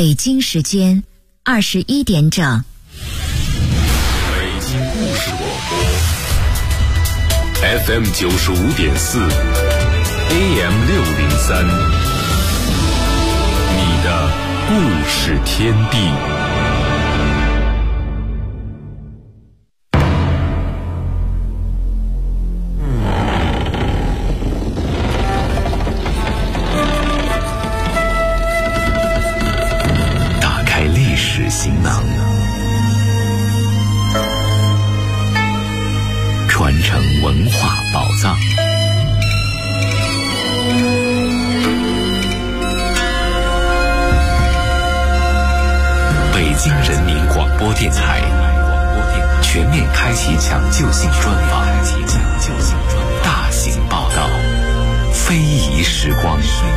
北京时间21点整。 北京故事广播 FM 95.4 AM 603，你的故事天地。行囊，传承文化宝藏。北京人民广播电台全面开启抢救性专访，大型报道，非遗时光。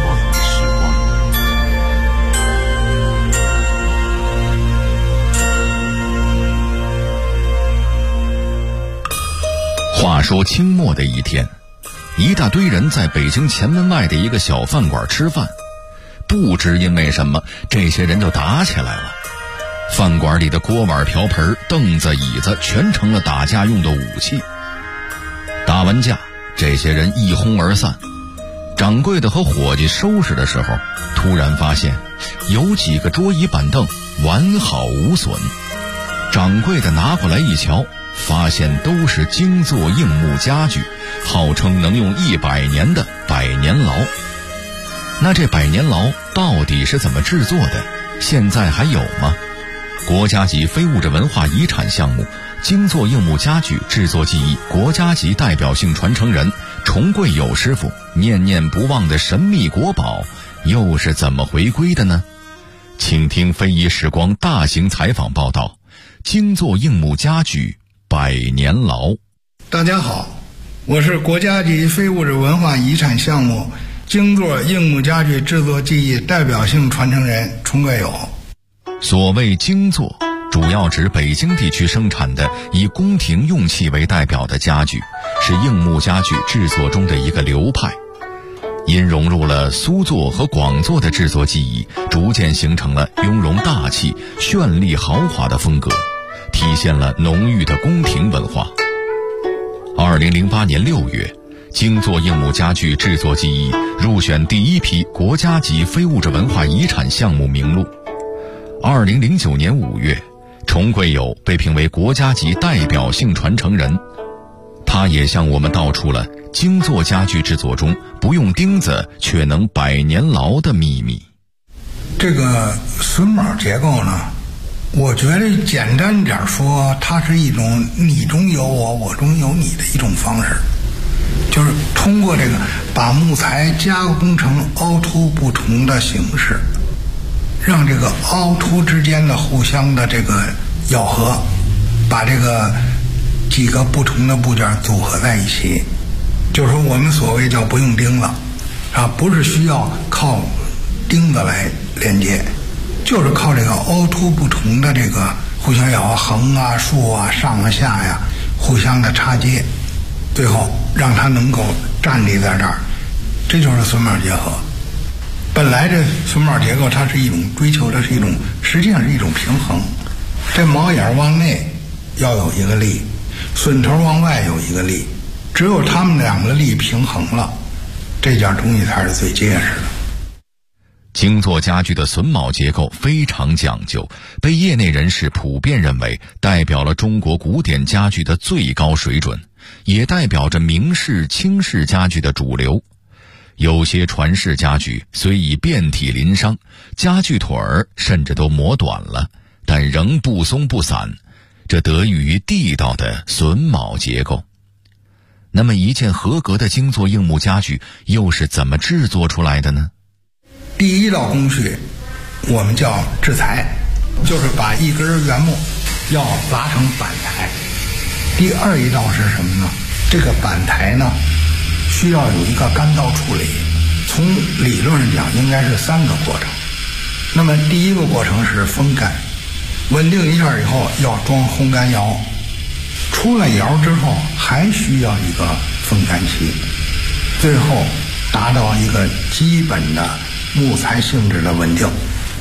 话说清末的一天，一大堆人在北京前门外的一个小饭馆吃饭，不知因为什么，这些人就打起来了。饭馆里的锅碗瓢盆、凳子椅子全成了打架用的武器。打完架，这些人一哄而散。掌柜的和伙计收拾的时候，突然发现有几个桌椅板凳完好无损。掌柜的拿过来一瞧，发现都是精作硬木家具，号称能用100年的百年牢。那这百年牢到底是怎么制作的？现在还有吗？国家级非物质文化遗产项目精作硬木家具制作技艺国家级代表性传承人崇贵友师傅念念不忘的神秘国宝又是怎么回归的呢？请听非遗时光大型采访报道，精作硬木家具百年牢。 大家好，我是国家级非物质文化遗产项目精作硬木家具制作技艺代表性传承人崇贵友。 所谓精作，主要指北京地区生产的以宫廷用器为代表的家具，是硬木家具制作中的一个流派。因融入了苏作和广作的制作技艺，逐渐形成了雍容大气、绚丽豪华的风格，体现了浓郁的宫廷文化。2008年6月，精作硬木家具制作技艺入选第一批国家级非物质文化遗产项目名录。2009年5月，崇贵友被评为国家级代表性传承人。他也向我们道出了精作家具制作中不用钉子却能百年牢的秘密。 这个榫卯结构呢，我觉得简单点说，它是一种你中有我，我中有你的一种方式，就是通过这个把木材加工成凹凸不同的形式，让这个凹凸之间的互相的这个咬合，把这个几个不同的部件组合在一起，就是说我们所谓叫不用钉子啊，不是需要靠钉子来连接，就是靠这个凹凸不同的这个互相咬合，横啊竖啊上啊下呀互相的插接，最后让它能够站立在这儿，这就是榫卯结合。本来这榫卯结构它是一种追求的是一种，实际上是一种平衡，这毛眼往内要有一个力，榫头往外有一个力，只有它们两个力平衡了，这件东西才是最结实的。 精作家具的榫卯结构非常讲究，被业内人士普遍认为代表了中国古典家具的最高水准，也代表着明式、清式家具的主流。有些传世家具虽已遍体鳞伤，家具腿儿甚至都磨短了，但仍不松不散，这得益于地道的榫卯结构。那么一件合格的精作硬木家具又是怎么制作出来的呢？ 第一道工序我们叫制裁，就是把一根原木要拉成板台。第二一道是什么呢？这个板台呢需要有一个干燥处理，从理论上讲应该是3个过程。那么第一个过程是风干，稳定一下以后要装烘干窑，出了窑之后还需要一个风干期，最后达到一个基本的木材性质的稳定，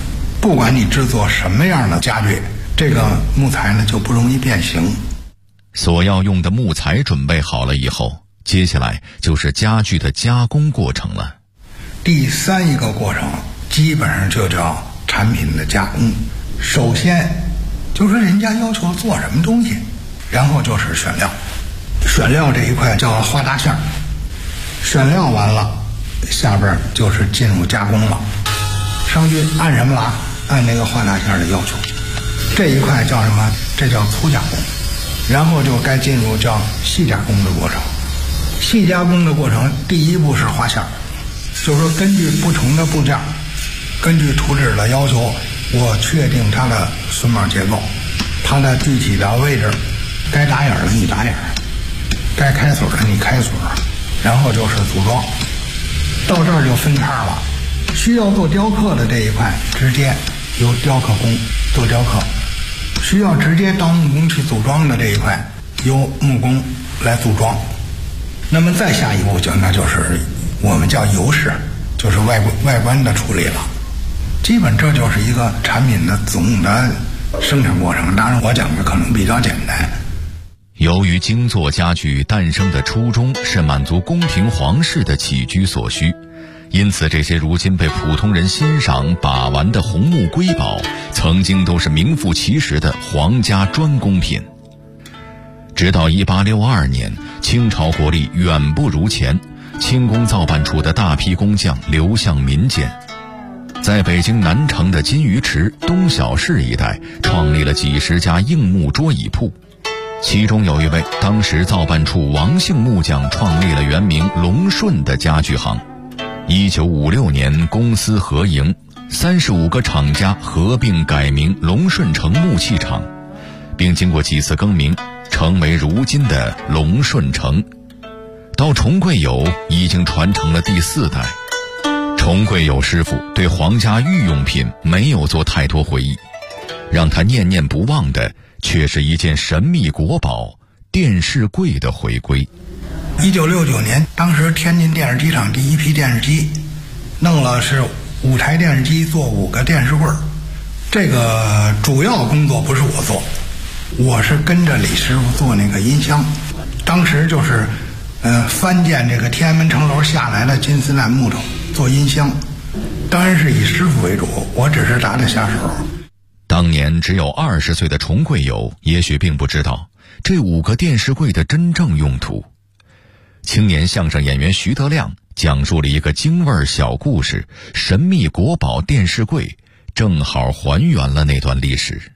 不管你制作什么样的家具，这个木材呢就不容易变形。 所要用的木材准备好了以后，接下来就是家具的加工过程了。 第三一个过程基本上就叫产品的加工。首先就是人家要求做什么东西，然后就是选料。选料这一块叫画大馅儿，选料完了，下边就是进入加工了。上去按什么了？按那个画大馅儿的要求。这一块叫什么？这叫粗加工。然后就该进入叫细加工的过程。细加工的过程，第一步是画馅儿，就是说根据不同的部件，根据图纸的要求，我确定它的榫卯结构，它的具体的位置，该打眼的你打眼，该开锁的你开锁，然后就是组装。到这儿就分叉了。需要做雕刻的这一块，直接由雕刻工做雕刻；需要直接到木工去组装的这一块，由木工来组装。那么再下一步那就是我们叫油饰，就是外观的处理了。基本这就是一个产品的总的生产过程。当然我讲的可能比较简单。 由于精作家具诞生的初衷是满足宫廷皇室的起居所需，因此这些如今被普通人欣赏把玩的红木瑰宝，曾经都是名副其实的皇家专供品。直到1862年，清朝国力远不如前，清宫造办处的大批工匠流向民间，在北京南城的金鱼池、东小市一带创立了几十家硬木桌椅铺。其中有一位当时造办处王姓木匠创立了原名龙顺的家具行。1956年公私合营，35个厂家合并改名龙顺城木器厂，并经过几次更名，成为如今的龙顺城。到崇贵友已经传承了第4代。崇贵友师傅对皇家御用品没有做太多回忆，让他念念不忘的却是一件神秘国宝——电视柜的回归。 1969年，当时天津电视机厂第一批电视机弄了是5台电视机做5个电视柜。这个主要工作不是我做，我是跟着李师傅做那个音箱。当时就是翻建这个天安门城楼下来的金丝楠木头做音箱，当然是以师傅为主，我只是打打下手。 当年只有20岁的崇贵友也许并不知道这5个电视柜的真正用途。青年相声演员徐德亮讲述了一个京味小故事，神秘国宝电视柜正好还原了那段历史。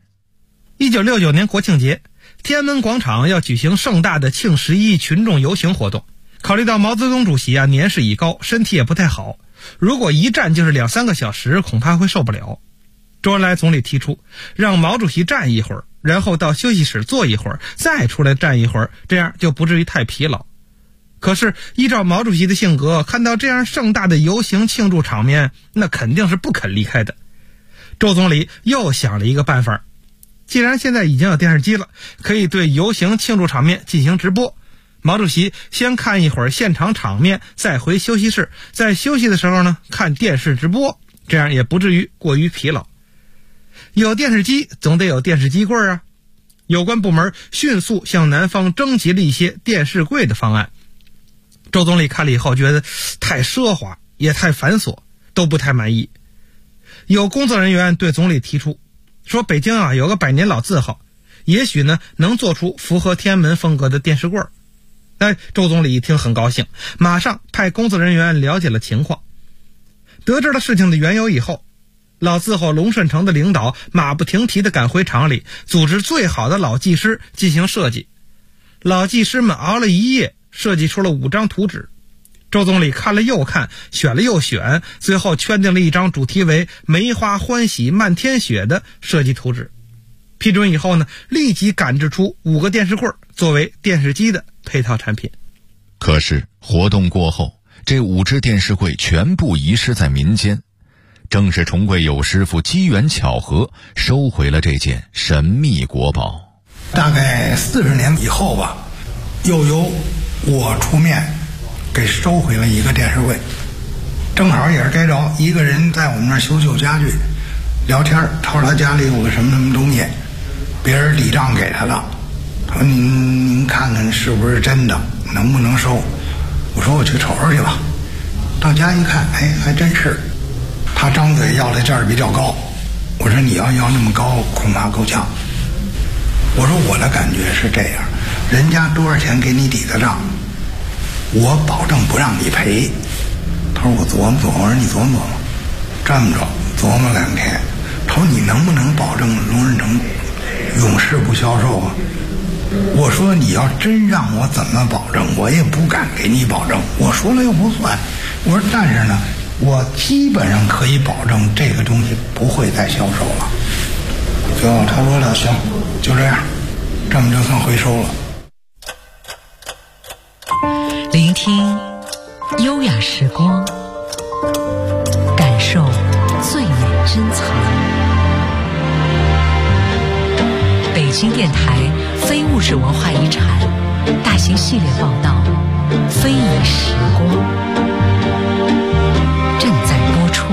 1969年国庆节，天安门广场要举行盛大的庆11群众游行活动。考虑到毛泽东主席年事已高，身体也不太好，如果一站就是2-3个小时，恐怕会受不了。周恩来总理提出让毛主席站一会儿，然后到休息室坐一会儿，再出来站一会儿，这样就不至于太疲劳。可是依照毛主席的性格，看到这样盛大的游行庆祝场面，那肯定是不肯离开的。周总理又想了一个办法，既然现在已经有电视机了，可以对游行庆祝场面进行直播。毛主席先看一会儿现场场面，再回休息室，在休息的时候呢看电视直播，这样也不至于过于疲劳。有电视机总得有电视机柜啊。有关部门迅速向南方征集了一些电视柜的方案。周总理看了以后觉得太奢华也太繁琐，都不太满意。有工作人员对总理提出说，北京有个百年老字号，也许呢能做出符合天安门风格的电视柜。周总理一听很高兴，马上派工作人员了解了情况。得知了事情的缘由以后，老字号龙顺城的领导马不停蹄地赶回厂里，组织最好的老技师进行设计。老技师们熬了一夜，设计出了5张图纸。周总理看了又看，选了又选，最后圈定了一张主题为梅花欢喜漫天雪的设计图纸。批准以后呢，立即赶制出5个电视柜作为电视机的配套产品。 可是活动过后，这5只电视柜全部遗失在民间。正是崇贵友师傅机缘巧合收回了这件神秘国宝。 大概40年以后吧，又由我出面给收回了1个电视柜。正好也是该着一个人在我们那儿修旧家具， 聊天，他说他家里有个什么什么东西，别人抵账给他了，他说您看看是不是真的，能不能收？我说我去瞅瞅去吧。到家一看，哎，还真是。他张嘴要的价儿比较高，我说你要那么高，恐怕够呛。我说我的感觉是这样，人家多少钱给你抵的账，我保证不让你赔。他说我琢磨琢磨。我说你琢磨琢磨。这么着琢磨2天，他说你能不能保证龙润成永世不销售啊？我说你要真让我怎么保证，我也不敢给你保证，我说了又不算。我说但是呢，我基本上可以保证这个东西不会再销售了。最后他说了，行，就这样，这么就算回收了。 聆听优雅时光，感受最美珍藏。北京电台非物质文化遗产大型系列报道《非遗时光》正在播出。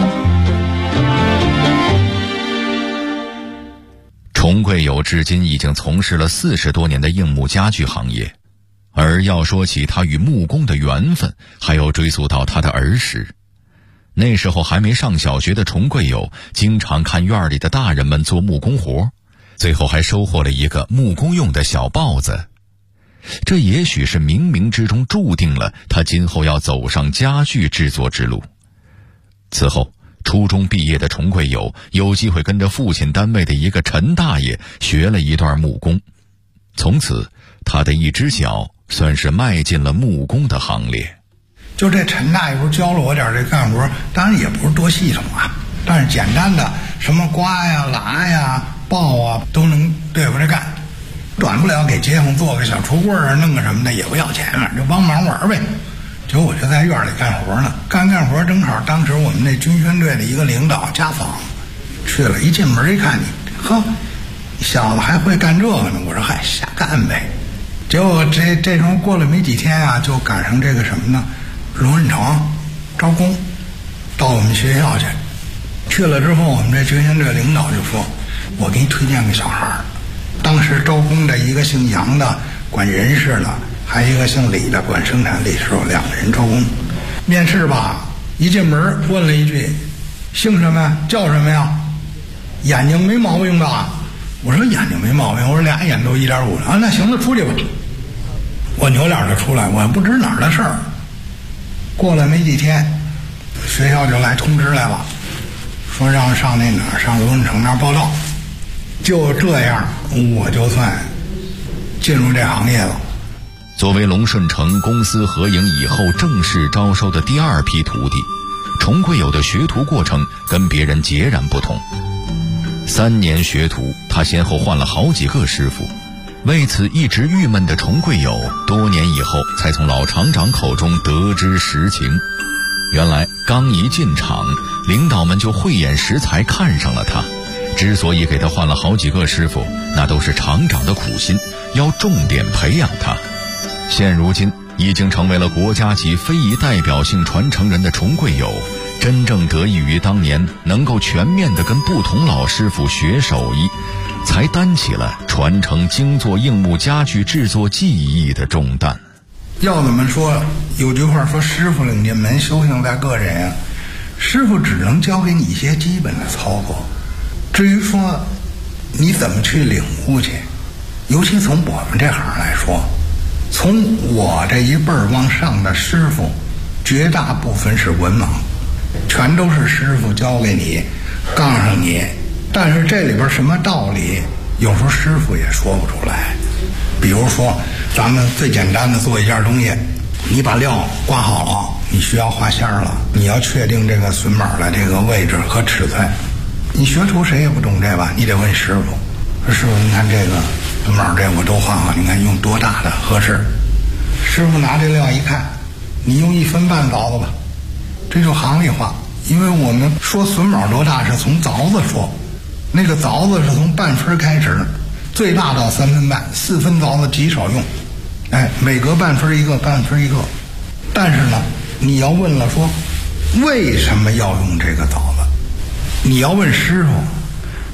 崇贵友至今已经从事了40多年的硬木家具行业，而要说起他与木工的缘分，还要追溯到他的儿时。那时候还没上小学的崇贵友，经常看院里的大人们做木工活，最后还收获了一个木工用的小刨子。这也许是冥冥之中注定了他今后要走上家具制作之路。此后初中毕业的崇贵友有机会跟着父亲单位的一个陈大爷学了一段木工，从此他的一只脚算是迈进了木工的行列。 就这陈大爷不是教了我点这干活，当然也不是多系统啊，但是简单的什么刮呀、拉呀、刨啊都能对付着干。短不了给街坊做个小橱柜啊，弄个什么的也不要钱，就帮忙玩呗。结果我就在院里干活呢，干活正好当时我们那军宣队的一个领导家访去了，一进门一看你，呵，小子还会干这个呢。我说嗨，瞎干呗。结果这时候过了没几天啊，就赶上这个什么呢？龙润成招工到我们学校去了之后，我们这军宣队领导就说，我给你推荐个小孩儿。当时招工的一个姓杨的管人事的，还有一个姓李的管生产力，是有2个人招工。面试吧，一进门问了一句，姓什么呀？叫什么呀？眼睛没毛病吧？我说眼睛没毛病，我说俩眼都1.5啊，那行了，出去吧。我扭脸就出来，我也不知哪儿的事儿。过了没几天，学校就来通知来了，说让上那哪儿，上龙润成那儿报道。就这样，我就算进入这行业了。 作为龙顺成公司合营以后正式招收的第2批徒弟，崇贵友的学徒过程跟别人截然不同。3年学徒，他先后换了好几个师傅。为此一直郁闷的崇贵友，多年以后才从老厂长口中得知实情。原来刚一进厂，领导们就慧眼识才看上了他。之所以给他换了好几个师傅，那都是厂长的苦心，要重点培养他。现如今已经成为了国家级非遗代表性传承人的崇贵友，真正得益于当年能够全面地跟不同老师傅学手艺，才担起了传承精作硬木家具制作技艺的重担。 要怎么说，有句话说，师傅领进门，修行在个人啊。师傅只能教给你一些基本的操作，至于说你怎么去领悟去，尤其从我们这行来说，从我这一辈儿往上的师傅，绝大部分是文盲，全都是师傅教给你，告诉你，但是这里边什么道理，有时候师傅也说不出来。比如说咱们最简单的做一件东西，你把料刮好了，你需要画线了，你要确定这个榫卯的这个位置和尺寸，你学徒谁也不懂这吧，你得问师傅。说师傅，您看这个榫卯这我都画好，您看用多大的合适？师傅拿这料一看，你用1分半凿子吧，这就行里话。因为我们说榫卯多大是从凿子说，那个凿子是从半分开始，最大到3分半，4分凿子极少用，每隔半分一个，半分一个。但是呢，你要问了说为什么要用这个凿子，你要问师傅，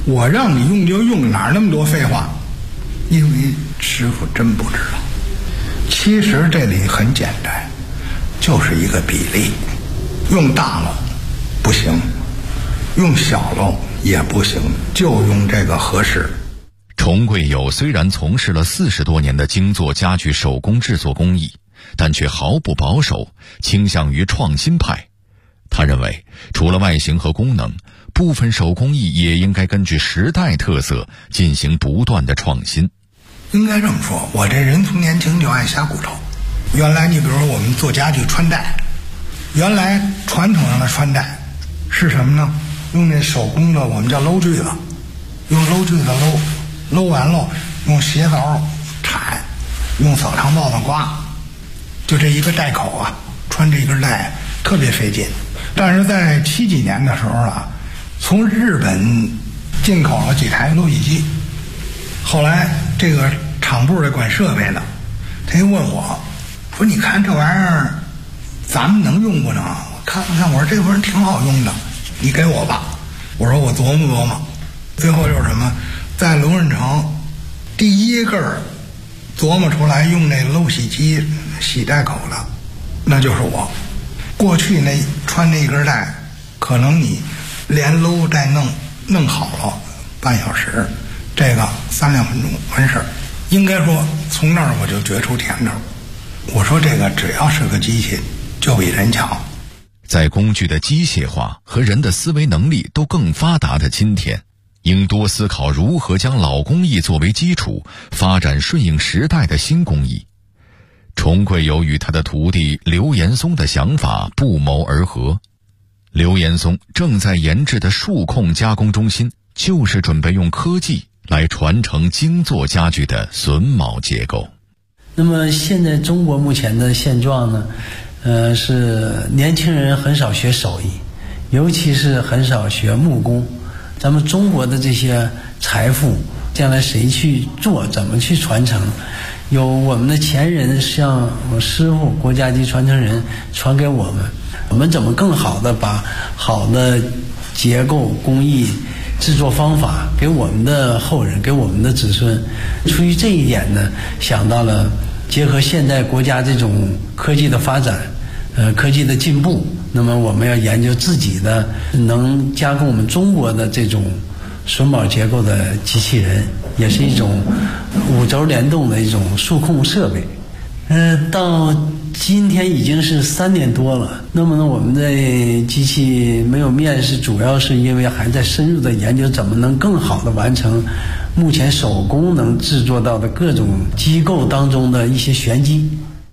我让你用就用，哪那么多废话？因为师傅真不知道。其实这里很简单，就是一个比例，用大了不行，用小了也不行，就用这个合适。 崇贵友虽然从事了40多年的精作家具手工制作工艺，但却毫不保守，倾向于创新派。他认为，除了外形和功能，部分手工艺也应该根据时代特色进行不断的创新。 应该这么说，我这人从年轻就爱瞎骨头。原来你比如说我们做家具穿戴，原来传统上的穿戴是什么呢？用那手工的我们叫搂锯子，用搂锯子搂完了，用鞋凿铲，用扫堂刨子刮，就这一个带口啊，穿这一根带特别费劲。但是在70几年的时候啊，从日本进口了几台搂洗机，后来这个厂部的管设备的，他就问我说：“你看这玩意儿，咱们能用不能？”我看了看，我说这玩意儿挺好用的，你给我吧。我说我琢磨琢磨。最后就是什么，在龙润城第一个琢磨出来用那漏洗机洗带口的，那就是我。过去那穿那根带，可能你连搂带弄好了半小时，这个3-2分钟完事儿。应该说从那儿我就觉出甜头。我说这个只要是个机器就比人强。 在工具的机械化和人的思维能力都更发达的今天，应多思考如何将老工艺作为基础，发展顺应时代的新工艺。崇贵友与他的徒弟刘延松的想法不谋而合。刘延松正在研制的数控加工中心，就是准备用科技来传承精作家具的榫卯结构。 那么现在中国目前的现状呢，是年轻人很少学手艺，尤其是很少学木工。咱们中国的这些财富，将来谁去做，怎么去传承？有我们的前人，像我师傅国家级传承人传给我们，我们怎么更好的把好的结构工艺制作方法给我们的后人，给我们的子孙。出于这一点呢，想到了结合现在国家这种科技的发展，科技的进步，那么我们要研究自己的能加工我们中国的这种榫卯结构的机器人，也是一种5轴联动的一种数控设备。到今天已经是3年多了。那么呢，我们的机器没有面世，主要是因为还在深入的研究怎么能更好的完成目前手工能制作到的各种机构当中的一些玄机。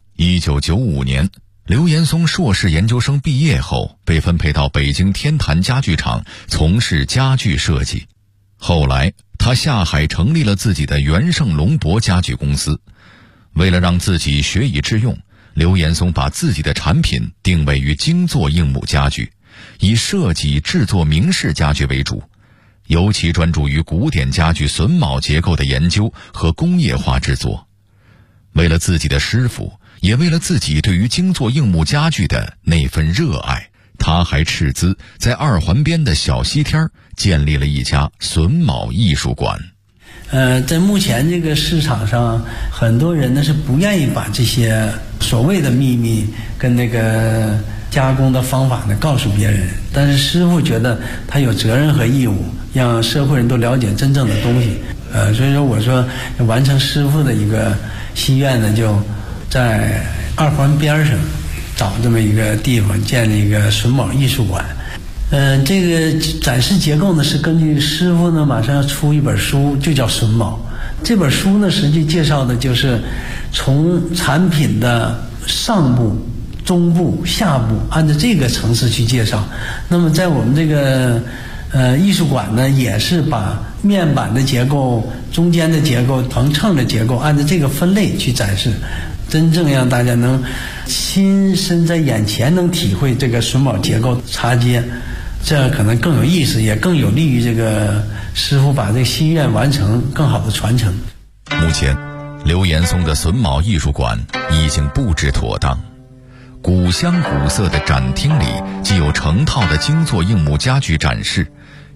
1995年，刘延松硕士研究生毕业后，被分配到北京天坛家具厂从事家具设计。后来，他下海成立了自己的元盛龙博家具公司。为了让自己学以致用，刘延松把自己的产品定位于精作硬木家具，以设计制作明式家具为主，尤其专注于古典家具榫卯结构的研究和工业化制作。为了自己的师傅，也为了自己对于精作硬木家具的那份热爱，他还斥资在2环边的小西天建立了一家榫卯艺术馆。 在目前这个市场上，很多人呢是不愿意把这些所谓的秘密跟那个加工的方法呢告诉别人，但是师傅觉得他有责任和义务让社会人都了解真正的东西。所以说我说完成师傅的一个心愿呢，就在2环边上找这么一个地方建立一个榫卯艺术馆。这个展示结构呢是根据师傅呢马上要出一本书，就叫榫卯。这本书呢实际介绍的就是从产品的上部、中部、下部，按照这个层次去介绍。那么在我们这个艺术馆呢，也是把面板的结构、中间的结构、横秤的结构按照这个分类去展示，真正让大家能亲身在眼前能体会这个榫卯结构插接，这样可能更有意思，也更有利于这个师傅把这个心愿完成，更好的传承。 目前，刘延松的榫卯艺术馆已经布置妥当，古香古色的展厅里既有成套的精作硬木家具展示，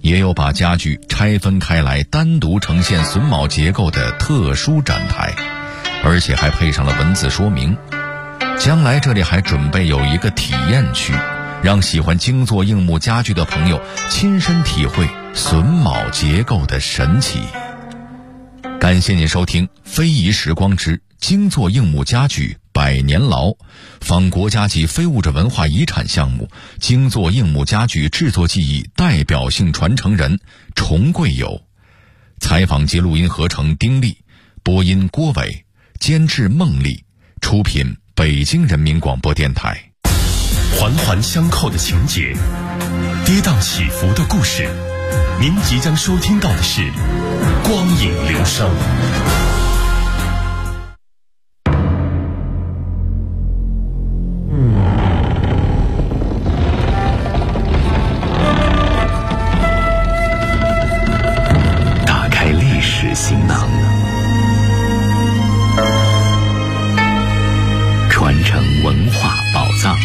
也有把家具拆分开来单独呈现榫卯结构的特殊展台，而且还配上了文字说明。将来这里还准备有一个体验区，让喜欢精作硬木家具的朋友亲身体会榫卯结构的神奇。感谢您收听非遗时光之精作硬木家具100年牢，访国家级非物质文化遗产项目精作硬木家具制作技艺代表性传承人崇贵友。采访及录音合成丁力，播音郭伟，监制孟丽，出品北京人民广播电台。 环环相扣的情节，跌宕起伏的故事，您即将收听到的是光影流声。 打开历史行囊，传承文化宝藏。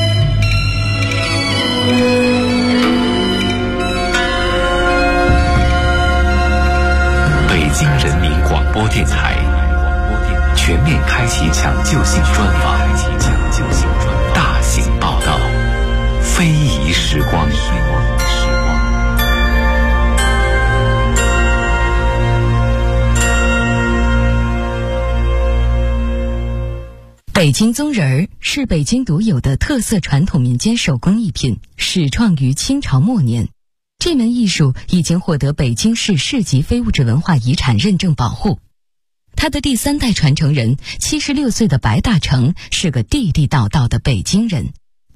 北京人民广播电台全面开启抢救性专访，大型报道，非遗时光。 北京宗人儿是北京独有的特色传统民间手工艺品，始创于清朝末年。这门艺术已经获得北京市市级非物质文化遗产认证保护。他的第3代传承人76岁的白大成是个地地道道的北京人。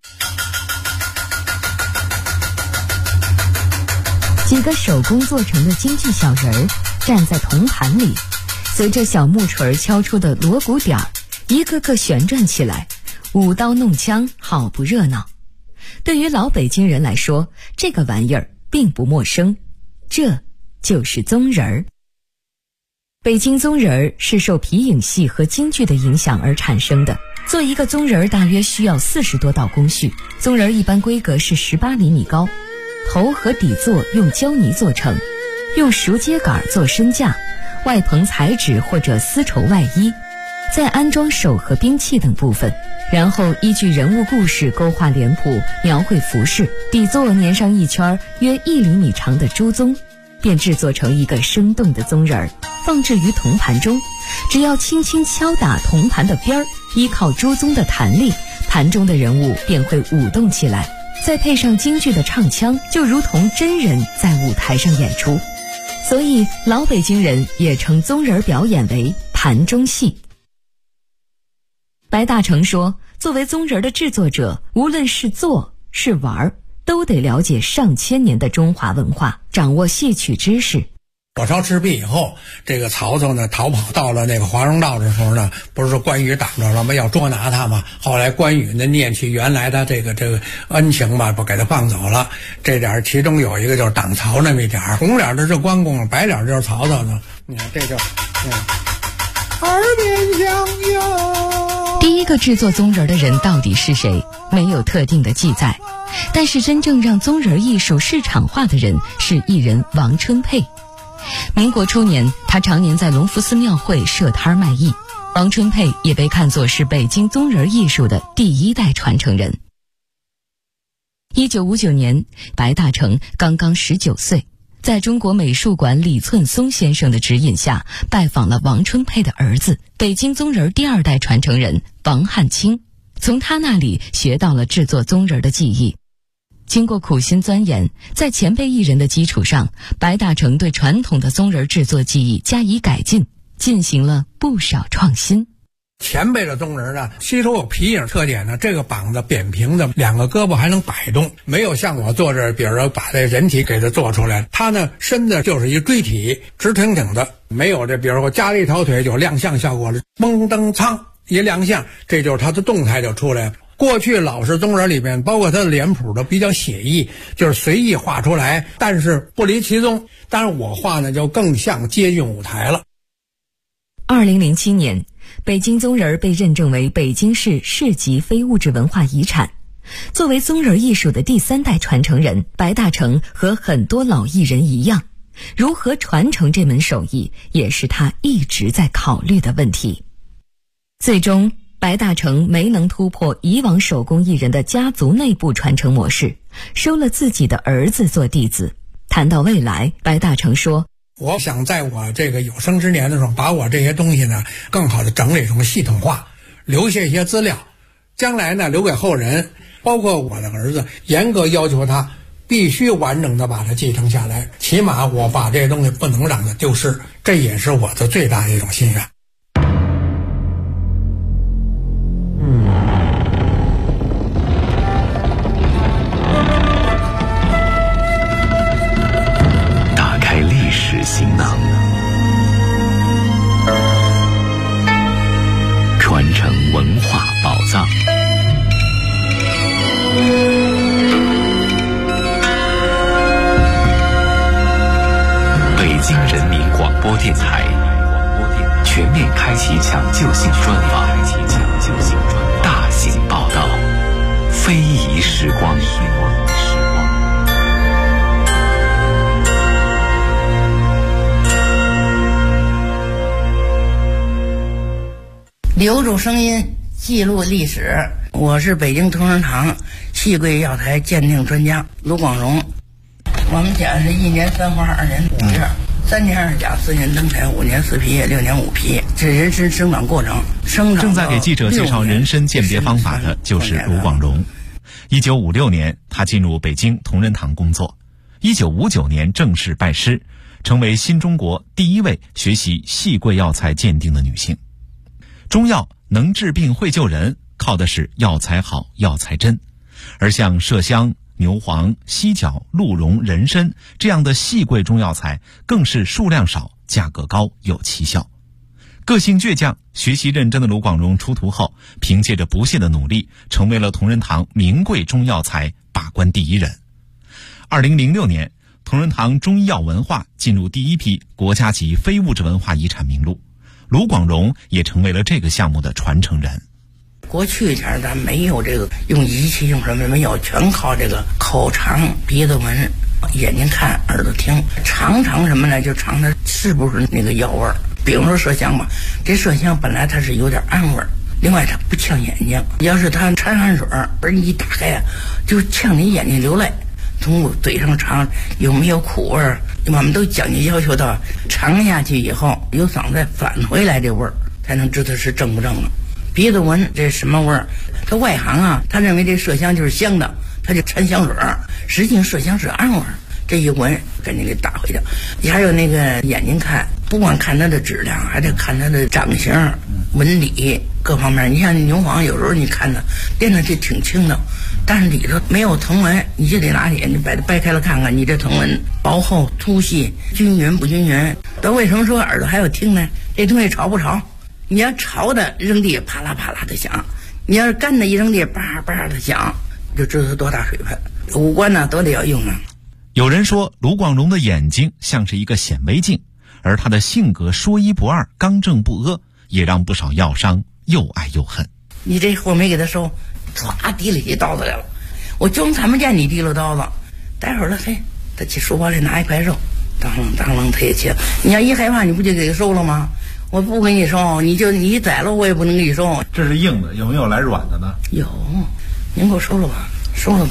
几个手工做成的京剧小人儿站在铜盘里，随着小木锤敲出的锣鼓点儿，一个个旋转起来，舞刀弄枪，好不热闹。对于老北京人来说，这个玩意儿并不陌生，这就是宗人儿。北京宗人儿是受皮影戏和京剧的影响而产生的。做一个宗人儿大约需要40多道工序，宗人儿一般规格是18厘米高，头和底座用胶泥做成，用熟秸秆做身架，外棚彩纸或者丝绸外衣，再安装手和兵器等部分，然后依据人物故事勾画脸谱，描绘服饰，底座粘上一圈约1厘米长的猪鬃，便制作成一个生动的宗人儿，放置于铜盘中。只要轻轻敲打铜盘的边儿，依靠猪鬃的弹力，盘中的人物便会舞动起来，再配上京剧的唱腔，就如同真人在舞台上演出。所以老北京人也称宗人表演为盘中戏。白大成说，作为宗人的制作者，无论是做是玩，都得了解上千年的中华文化，掌握戏曲知识。 火烧赤壁以后，这个曹操呢逃跑到了那个华容道的时候呢，不是说关羽挡着了吗？要捉拿他嘛。后来关羽呢念起原来的这个恩情嘛，不给他放走了。这点其中有一个就是挡曹那么一点，红脸的是关公，白脸就是曹操呢。你看这就耳边相拥。 第一个制作宗人的人到底是谁？没有特定的记载，但是真正让宗人艺术市场化的人是艺人王春佩。民国初年，他常年在隆福寺庙会设摊卖艺。王春佩也被看作是北京宗人艺术的第1代传承人。1959年，白大成刚刚19岁，在中国美术馆李寸松先生的指引下，拜访了王春佩的儿子，北京宗人第2代传承人王汉卿，从他那里学到了制作宗人的技艺。经过苦心钻研，在前辈艺人的基础上，白大成对传统的宗人制作技艺加以改进，进行了不少创新。 前辈的宗人呢，吸收有皮影特点呢，这个膀子扁平的，2个胳膊还能摆动，没有像我做这，比如说把这人体给它做出来，它呢身子就是一锥体，直挺挺的，没有这，比如说加了一条腿就亮相效果了，蒙登苍一亮相，这就是它的动态就出来了。过去老式宗人里面，包括他的脸谱都比较写意，就是随意画出来，但是不离其宗。但是我画呢，就更像接近舞台了。 2007年，北京宗人被认证为北京市市级非物质文化遗产。 作为宗人艺术的第3代传承人，白大成和很多老艺人一样，如何传承这门手艺也是他一直在考虑的问题。最终白大成没能突破以往手工艺人的家族内部传承模式，收了自己的儿子做弟子。谈到未来，白大成说， 我想在我这个有生之年的时候，把我这些东西呢更好的整理成系统化，留下一些资料，将来呢留给后人，包括我的儿子，严格要求他必须完整的把它继承下来，起码我把这些东西不能让它丢失，这也是我的最大的一种心愿。 打开历史行囊，传承文化宝藏。北京人民广播电台全面开启抢救性专访，大型报道，非遗时光。 留住声音，记录历史。我是北京同仁堂戏柜药材鉴定专家卢广荣。我们讲是1年3花2年5叶，3年2甲4年登台5年4皮6年5皮，这人参生长过程。 正在给记者介绍人参鉴别方法的就是卢广荣。1956年，他进入北京同仁堂工作。1959年正式拜师，成为新中国第一位学习戏柜药材鉴定的女性。中药能治病会救人，靠的是药材好药材真，而像麝香、牛黄、犀角、鹿茸、人参这样的细贵中药材更是数量少、价格高、有奇效。个性倔强、学习认真的卢广荣出徒后，凭借着不懈的努力，成为了同仁堂名贵中药材把关第一人。2006年，同仁堂中医药文化进入第一批国家级非物质文化遗产名录，卢广荣也成为了这个项目的传承人。 过去前咱没有这个用仪器用什么没有，全靠这个口尝、鼻子闻、眼睛看、耳朵听，尝什么呢？就尝它是不是那个药味儿。比如说麝香吧，这麝香本来它是有点暗味儿，另外它不呛眼睛。要是它掺汗水儿一打开啊，就呛你眼睛流泪。从嘴上尝有没有苦味儿，我们都讲究要求到尝下去以后由嗓子返回来这味儿，才能知道是正不正了。鼻子闻这什么味儿？他外行啊，他认为这麝香就是香的，他就掺香水儿，实际上麝香是暗味儿。这一闻赶紧给打回去。你还有那个眼睛看，不光看它的质量，还得看它的长形、纹理各方面。你像牛黄，有时候你看它变得就挺轻的，但是里头没有藤纹，你就得拿眼睛把它掰开了看看，你这藤纹薄厚、粗细、均匀不均匀。但为什么说耳朵还要听呢？这东西潮不潮？你要潮的扔地啪啦啪啦的响，你要是干的一扔地叭叭的响，就知道它多大水分。五官呢都得要用啊。 有人说卢广荣的眼睛像是一个显微镜，而他的性格说一不二、刚正不阿，也让不少药商又爱又恨。 你这货没给他收，唰提了起刀子来了，我就看不见你提了刀子。待会儿了，嘿，他去书包里拿一块肉，当啷当啷他也切。你要一害怕，你不就给他收了吗？我不给你收，你宰了我也不能给你收。 这是硬的，有没有来软的呢？ 有，您给我收了吧，收了吧。